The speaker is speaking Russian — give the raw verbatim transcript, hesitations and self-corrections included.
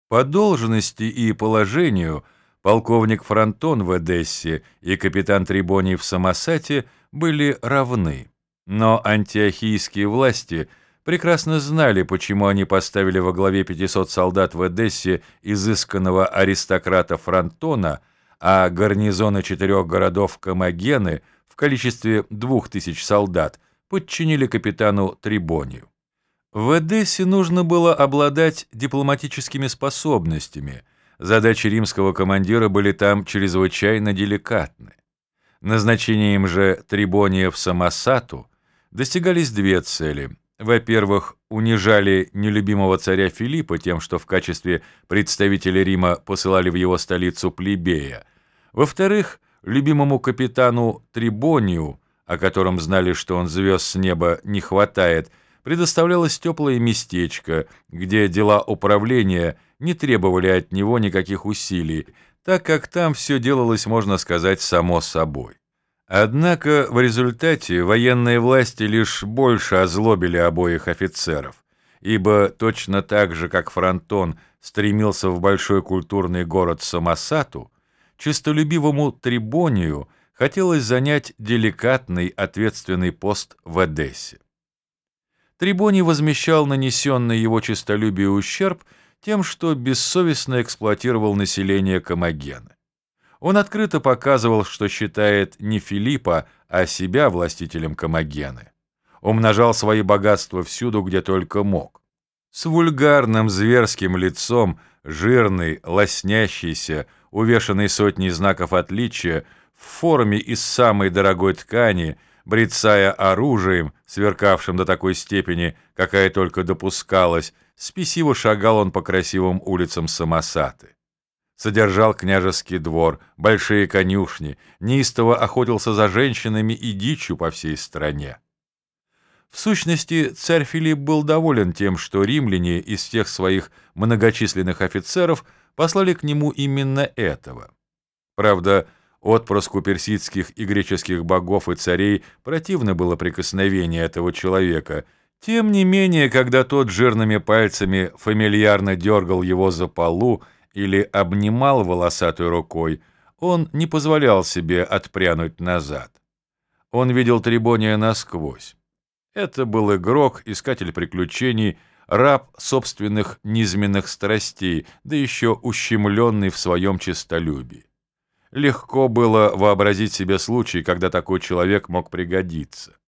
По должности и положению полковник Фронтон в Эдессе и капитан Трибоний в Самосате были равны, но антиохийские власти прекрасно знали, почему они поставили во главе пятисот солдат в Эдессе изысканного аристократа Фронтона, а гарнизоны четырех городов Комагены в количестве двух тысяч солдат подчинили капитану Трибонию. В Эдессе нужно было обладать дипломатическими способностями. Задачи римского командира были там чрезвычайно деликатны. Назначением же Трибония в Самосату достигались две цели. Во-первых, унижали нелюбимого царя Филиппа тем, что в качестве представителя Рима посылали в его столицу плебея. Во-вторых, любимому капитану Трибонию, о котором знали, что он звезд с неба не хватает, предоставлялось теплое местечко, где дела управления не требовали от него никаких усилий, так как там все делалось, можно сказать, само собой. Однако в результате военные власти лишь больше озлобили обоих офицеров, ибо точно так же, как Фронтон стремился в большой культурный город Самосату, честолюбивому Трибонию хотелось занять деликатный ответственный пост в Эдессе. Трибоний возмещал нанесенный его честолюбию ущерб тем, что бессовестно эксплуатировал население Комагены. Он открыто показывал, что считает не Филиппа, а себя властителем Комагены. Умножал свои богатства всюду, где только мог. С вульгарным зверским лицом, жирный, лоснящийся, увешанный сотней знаков отличия, в форме из самой дорогой ткани, брецая оружием, сверкавшим до такой степени, какая только допускалась, спесиво шагал он по красивым улицам Самосаты. Содержал княжеский двор, большие конюшни, неистово охотился за женщинами и дичью по всей стране. В сущности, царь Филипп был доволен тем, что римляне из всех своих многочисленных офицеров послали к нему именно этого. Правда, отпрыску персидских и греческих богов и царей противно было прикосновение этого человека. Тем не менее, когда тот жирными пальцами фамильярно дергал его за полу или обнимал волосатой рукой, он не позволял себе отпрянуть назад. Он видел Трибония насквозь. Это был игрок, искатель приключений, раб собственных низменных страстей, да еще ущемленный в своем честолюбии. Легко было вообразить себе случай, когда такой человек мог пригодиться.